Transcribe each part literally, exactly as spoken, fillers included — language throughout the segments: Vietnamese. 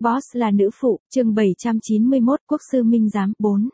Boss là nữ phụ, chương bảy trăm chín mươi mốt, Quốc sư Minh Giám, bốn.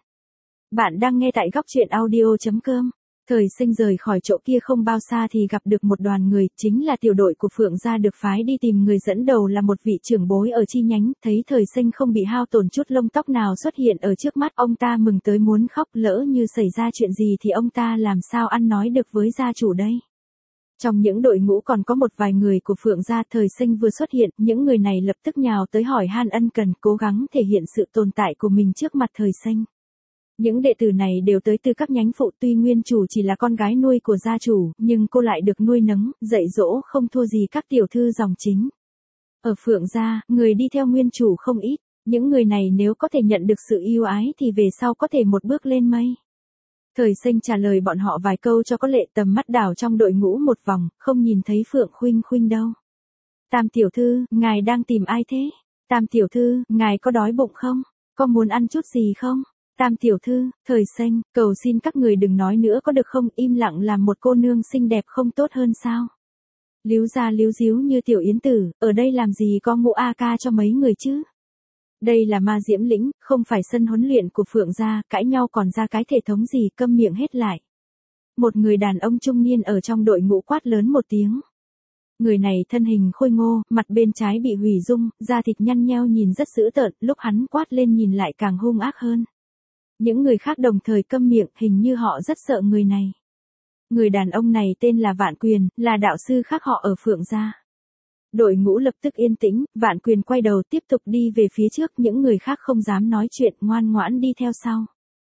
Bạn đang nghe tại góc truyện audio chấm com. Thời Sinh rời khỏi chỗ kia không bao xa thì gặp được một đoàn người, chính là tiểu đội của Phượng gia được phái đi tìm người, dẫn đầu là một vị trưởng bối ở chi nhánh. Thấy Thời Sinh không bị hao tổn chút lông tóc nào xuất hiện ở trước mắt, ông ta mừng tới muốn khóc, lỡ như xảy ra chuyện gì thì ông ta làm sao ăn nói được với gia chủ đây. Trong những đội ngũ còn có một vài người của Phượng gia. Thời Sinh vừa xuất hiện, những người này lập tức nhào tới hỏi han ân cần, cố gắng thể hiện sự tồn tại của mình trước mặt Thời Sinh. Những đệ tử này đều tới từ các nhánh phụ, tuy nguyên chủ chỉ là con gái nuôi của gia chủ, nhưng cô lại được nuôi nấng, dạy dỗ không thua gì các tiểu thư dòng chính. Ở Phượng gia, người đi theo nguyên chủ không ít, những người này nếu có thể nhận được sự yêu ái thì về sau có thể một bước lên mây. Thời Sinh trả lời bọn họ vài câu cho có lệ, tầm mắt đảo trong đội ngũ một vòng, không nhìn thấy Phượng Khuynh Khuynh đâu. Tam tiểu thư, ngài đang tìm ai thế? Tam tiểu thư, ngài có đói bụng không? Có muốn ăn chút gì không? Tam tiểu thư, Thời Sinh, cầu xin các người đừng nói nữa có được không, im lặng làm một cô nương xinh đẹp không tốt hơn sao? Líu ra líu díu như tiểu yến tử, ở đây làm gì có ngũ a ca cho mấy người chứ? Đây là Ma Diễm Lĩnh, không phải sân huấn luyện của Phượng gia, cãi nhau còn ra cái thể thống gì, câm miệng hết lại. Một người đàn ông trung niên ở trong đội ngũ quát lớn một tiếng. Người này thân hình khôi ngô, mặt bên trái bị hủy dung, da thịt nhăn nheo nhìn rất dữ tợn, lúc hắn quát lên nhìn lại càng hung ác hơn. Những người khác đồng thời câm miệng, hình như họ rất sợ người này. Người đàn ông này tên là Vạn Quyền, là đạo sư khác họ ở Phượng gia. Đội ngũ lập tức yên tĩnh, Vạn Quyền quay đầu tiếp tục đi về phía trước, những người khác không dám nói chuyện, ngoan ngoãn đi theo sau.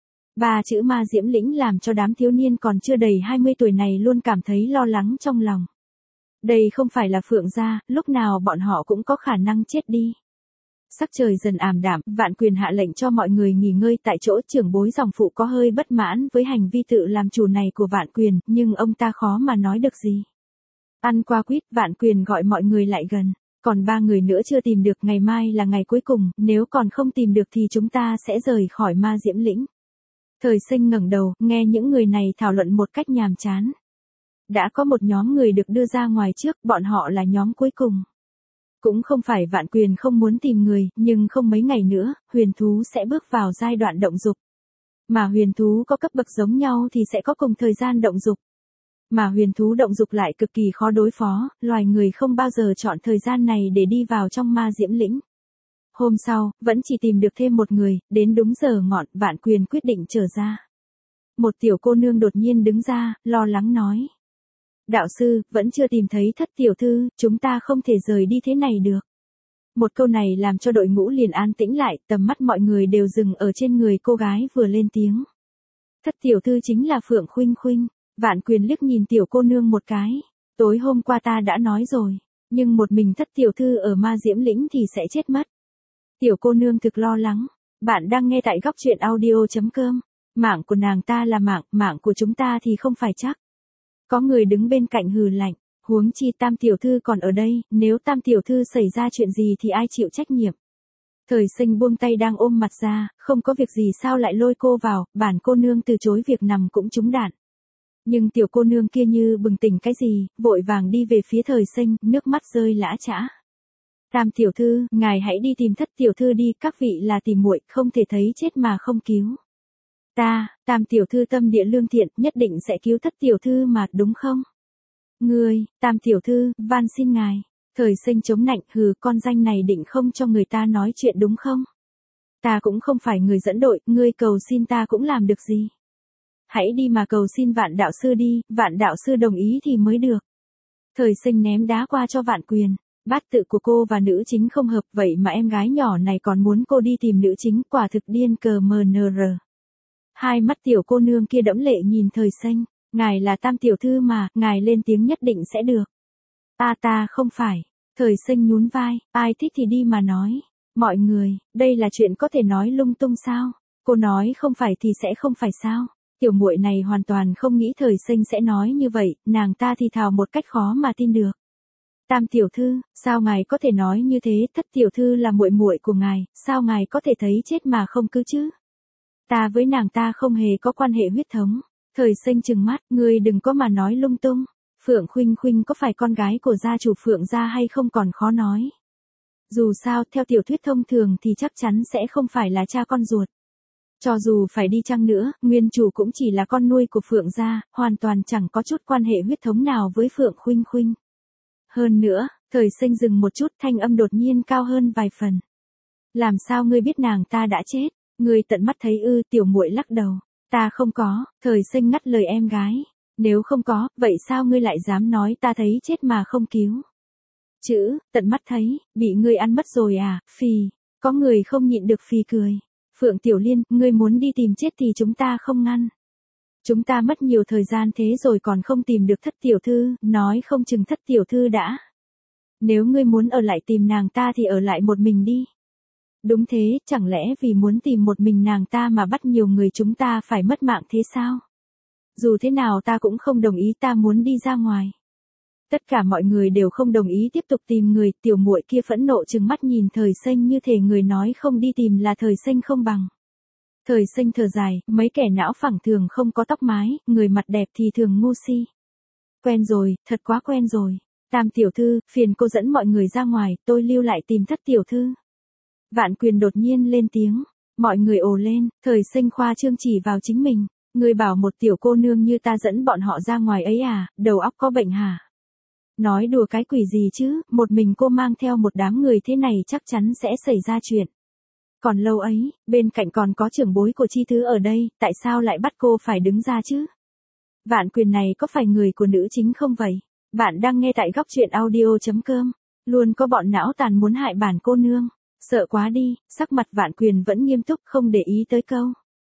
Ba chữ Ma Diễm Lĩnh làm cho đám thiếu niên còn chưa đầy hai mươi tuổi này luôn cảm thấy lo lắng trong lòng. Đây không phải là Phượng gia, lúc nào bọn họ cũng có khả năng chết đi. Sắc trời dần ảm đạm, Vạn Quyền hạ lệnh cho mọi người nghỉ ngơi tại chỗ. Trưởng bối dòng phụ có hơi bất mãn với hành vi tự làm chủ này của Vạn Quyền, nhưng ông ta khó mà nói được gì. Ăn qua quýt, Vạn Quyền gọi mọi người lại gần. Còn ba người nữa chưa tìm được, ngày mai là ngày cuối cùng, nếu còn không tìm được thì chúng ta sẽ rời khỏi Ma Diễm Lĩnh. Thời Sinh ngẩng đầu, nghe những người này thảo luận một cách nhàm chán. Đã có một nhóm người được đưa ra ngoài trước, bọn họ là nhóm cuối cùng. Cũng không phải Vạn Quyền không muốn tìm người, nhưng không mấy ngày nữa, huyền thú sẽ bước vào giai đoạn động dục. Mà huyền thú có cấp bậc giống nhau thì sẽ có cùng thời gian động dục. Mà huyền thú động dục lại cực kỳ khó đối phó, loài người không bao giờ chọn thời gian này để đi vào trong Ma Diễm Lĩnh. Hôm sau, vẫn chỉ tìm được thêm một người, đến đúng giờ ngọn, Vạn Quyền quyết định trở ra. Một tiểu cô nương đột nhiên đứng ra, lo lắng nói. Đạo sư, vẫn chưa tìm thấy thất tiểu thư, chúng ta không thể rời đi thế này được. Một câu này làm cho đội ngũ liền an tĩnh lại, tầm mắt mọi người đều dừng ở trên người cô gái vừa lên tiếng. Thất tiểu thư chính là Phượng Khuynh Khuynh. Vạn Quyền liếc nhìn tiểu cô nương một cái. Tối hôm qua ta đã nói rồi, nhưng một mình thất tiểu thư ở Ma Diễm Lĩnh thì sẽ chết mất. Tiểu cô nương thực lo lắng. Bạn đang nghe tại góc truyện audio chấm com. Mạng của nàng ta là mạng, mạng của chúng ta thì không phải chắc. Có người đứng bên cạnh hừ lạnh. Huống chi Tam tiểu thư còn ở đây, nếu Tam tiểu thư xảy ra chuyện gì thì ai chịu trách nhiệm. Thời Sinh buông tay đang ôm mặt ra, không có việc gì sao lại lôi cô vào, bản cô nương từ chối việc nằm cũng trúng đạn. Nhưng tiểu cô nương kia như bừng tỉnh cái gì, vội vàng đi về phía Thời Sinh, nước mắt rơi lã chã. Tam tiểu thư, ngài hãy đi tìm thất tiểu thư đi, các vị là tỉ muội, không thể thấy chết mà không cứu. Ta, Tam tiểu thư tâm địa lương thiện, nhất định sẽ cứu thất tiểu thư mà, đúng không? Ngươi, Tam tiểu thư, van xin ngài. Thời Sinh chống nạnh, hừ, con danh này định không cho người ta nói chuyện đúng không? Ta cũng không phải người dẫn đội, ngươi cầu xin ta cũng làm được gì. Hãy đi mà cầu xin Vạn đạo sư đi, Vạn đạo sư đồng ý thì mới được. Thời Sinh ném đá qua cho Vạn Quyền. Bát tự của cô và nữ chính không hợp, vậy mà em gái nhỏ này còn muốn cô đi tìm nữ chính, quả thực điên cờ mờ nờ rờ. Hai mắt tiểu cô nương kia đẫm lệ nhìn Thời Sinh. Ngài là Tam tiểu thư mà, ngài lên tiếng nhất định sẽ được. Ta ta không phải. Thời Sinh nhún vai, ai thích thì đi mà nói. Mọi người, đây là chuyện có thể nói lung tung sao? Cô nói không phải thì sẽ không phải sao? Tiểu muội này hoàn toàn không nghĩ Thời Sinh sẽ nói như vậy, nàng ta thì thào một cách khó mà tin được. Tam tiểu thư, sao ngài có thể nói như thế, thất tiểu thư là muội muội của ngài, sao ngài có thể thấy chết mà không cứu chứ? Ta với nàng ta không hề có quan hệ huyết thống. Thời Sinh trừng mắt, ngươi đừng có mà nói lung tung. Phượng Khuynh Khuynh có phải con gái của gia chủ Phượng gia hay không còn khó nói. Dù sao, theo tiểu thuyết thông thường thì chắc chắn sẽ không phải là cha con ruột. Cho dù phải đi chăng nữa, nguyên chủ cũng chỉ là con nuôi của Phượng gia, hoàn toàn chẳng có chút quan hệ huyết thống nào với Phượng Khuynh Khuynh. Hơn nữa, Thời Sinh dừng một chút, thanh âm đột nhiên cao hơn vài phần. Làm sao ngươi biết nàng ta đã chết? Ngươi tận mắt thấy ư? Tiểu muội lắc đầu. Ta không có. Thời Sinh ngắt lời em gái. Nếu không có, vậy sao ngươi lại dám nói ta thấy chết mà không cứu? Chữ, tận mắt thấy, bị ngươi ăn mất rồi à? Phì. Có người không nhịn được phì cười. Phượng Tiểu Liên, ngươi muốn đi tìm chết thì chúng ta không ngăn. Chúng ta mất nhiều thời gian thế rồi còn không tìm được Thất tiểu thư, nói không chừng Thất tiểu thư đã. Nếu ngươi muốn ở lại tìm nàng ta thì ở lại một mình đi. Đúng thế, chẳng lẽ vì muốn tìm một mình nàng ta mà bắt nhiều người chúng ta phải mất mạng thế sao? Dù thế nào ta cũng không đồng ý, ta muốn đi ra ngoài. Tất cả mọi người đều không đồng ý tiếp tục tìm người, tiểu muội kia phẫn nộ trừng mắt nhìn Thời Sinh như thể người nói không đi tìm là Thời Sinh không bằng. Thời Sinh thở dài, mấy kẻ não phẳng thường không có tóc mái, người mặt đẹp thì thường ngu si. Quen rồi, thật quá quen rồi. Tam tiểu thư, phiền cô dẫn mọi người ra ngoài, tôi lưu lại tìm Thất tiểu thư. Vạn Quyền đột nhiên lên tiếng, mọi người ồ lên, Thời Sinh khoa trương chỉ vào chính mình, người bảo một tiểu cô nương như ta dẫn bọn họ ra ngoài ấy à, đầu óc có bệnh hả? Nói đùa cái quỷ gì chứ, một mình cô mang theo một đám người thế này chắc chắn sẽ xảy ra chuyện. Còn lâu ấy, bên cạnh còn có trưởng bối của Chi Thứ ở đây, tại sao lại bắt cô phải đứng ra chứ? Vạn Quyền này có phải người của nữ chính không vậy? Bạn đang nghe tại góc truyện audio chấm com. Luôn có bọn não tàn muốn hại bản cô nương. Sợ quá đi, sắc mặt Vạn Quyền vẫn nghiêm túc không để ý tới câu.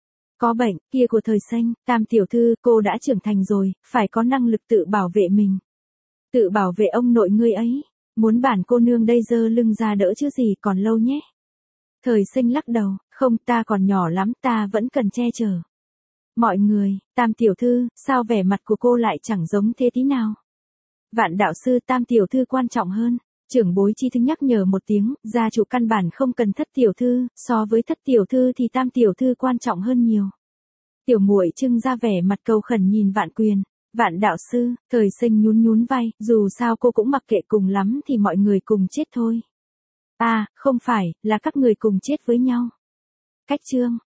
Có bệnh, kia của Thời Sinh, Tam tiểu thư, cô đã trưởng thành rồi, phải có năng lực tự bảo vệ mình. Tự bảo vệ ông nội ngươi ấy. Muốn bản cô nương đây giơ lưng ra đỡ chứ gì, còn lâu nhé. Thời Sinh lắc đầu, không, ta còn nhỏ lắm, ta vẫn cần che chở. Mọi người, Tam tiểu thư, sao vẻ mặt của cô lại chẳng giống thế tí nào? Vạn đạo sư, Tam tiểu thư quan trọng hơn. Trưởng bối Chi Thứ nhắc nhở một tiếng, gia chủ căn bản không cần Thất tiểu thư, so với Thất tiểu thư thì Tam tiểu thư quan trọng hơn nhiều. Tiểu muội trưng ra vẻ mặt cầu khẩn nhìn Vạn Quyền. Vạn đạo sư, Thời Sinh nhún nhún vai, dù sao cô cũng mặc kệ, cùng lắm thì mọi người cùng chết thôi. À, không phải, là các người cùng chết với nhau. Cách chương